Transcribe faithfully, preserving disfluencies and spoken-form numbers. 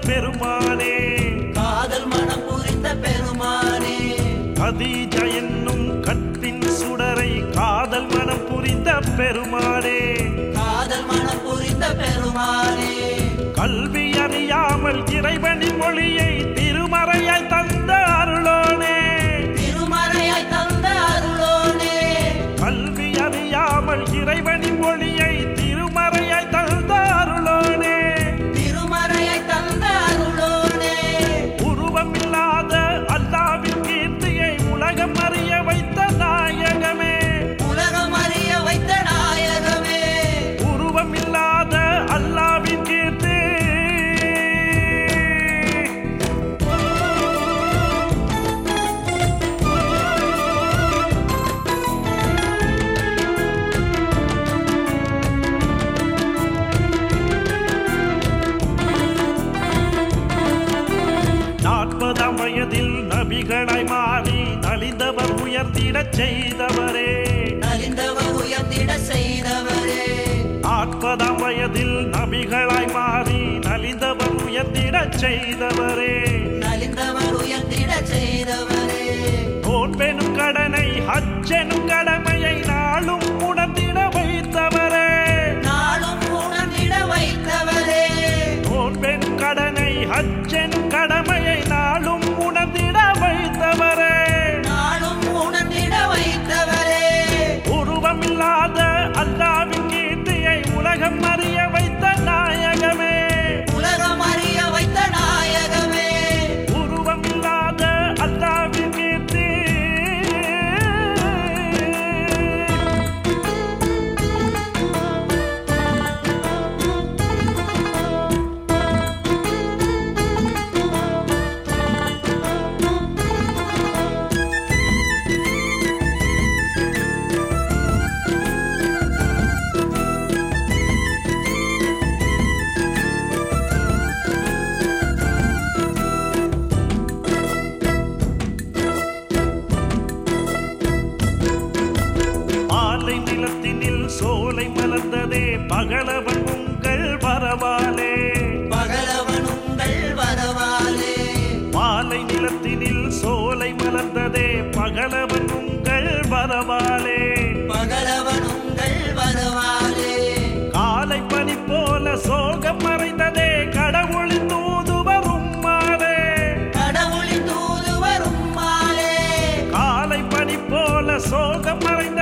பெருமானே, காதல் மனம் புரிந்த பெருமானே, கதீஜா என்னும் கற்பின் சுடரை காதல் மனம் புரிந்த பெருமானே, காதல் மனம் புரிந்த பெருமானே, கல்வி அறியாமல் இறைவனின் மொழியை திருமறையாய் தந்த அருளோனே, திருமறையாய் தந்த அருளோனே, கல்வி அறியாமல் இறைவனின் மொழியை திருமறையாய் தந்த அருளோனே, திருமறையாய் தந்த அருளோனே, உருவமில்லாத அல்லாவின் கீர்த்தியை உலகம் அறிய வைத்த நாயகமே, உலகம் அறிய வைத்த நாயகமே, உருவமில்லாத அல்லாவின் கீர்த்தி நாற்பதாம் வயதில் நபிகளாய் மாறி நலிந்தவர் உயர்த்திடச் செய்தவரே, நலிந்தவர் உயர்த்திட செய்தவரே, நாற்பதாம் வயதில் நபிகளாய் மாறி நலிந்தவர் உயர்த்திடச் செய்தவரே, நலிந்தவர் உயர்த்திட செய்தவரே, நோன்பெனும் கடனை ஹஜ்ஜெனும் கடமையை நாளும் உணர்ந்திட வைத்தவரே, நாளும் உணர்ந்திட வைத்தவரே, நோன்பெனும் கடனை ஹஜ்ஜெனும் கடமையை நாளும் உணர்ந்திட வைத்தவரே, நாளும் உணர்ந்திட வைத்தவரே, உருவமில்லாத அல்லாவின் கீர்த்தியை உலகம் அறிய வைத்த நாயகமே, உலகம் அறிய வைத்த நாயகமே, உருவமில்லாத அல்லாவின் கீர்த்தி மாலை நிலத்தினில் சோலை மலர்ந்ததே பகலவன் உங்கள் வரவாலே, பகலவன் உங்கள் வரவாலே, மாலை நிலத்தினில் சோலை மலர்ந்ததே பகலவன் உங்கள் வரவாலே, பகலவன் உங்கள் வரவாலே, காலை பனி போல சோகம் மறைந்ததே கடவுளின் தூதுவரும் மாலே, கடவுளின் தூது வரும் மாலே, காலை பனி போல சோகம் மறைந்த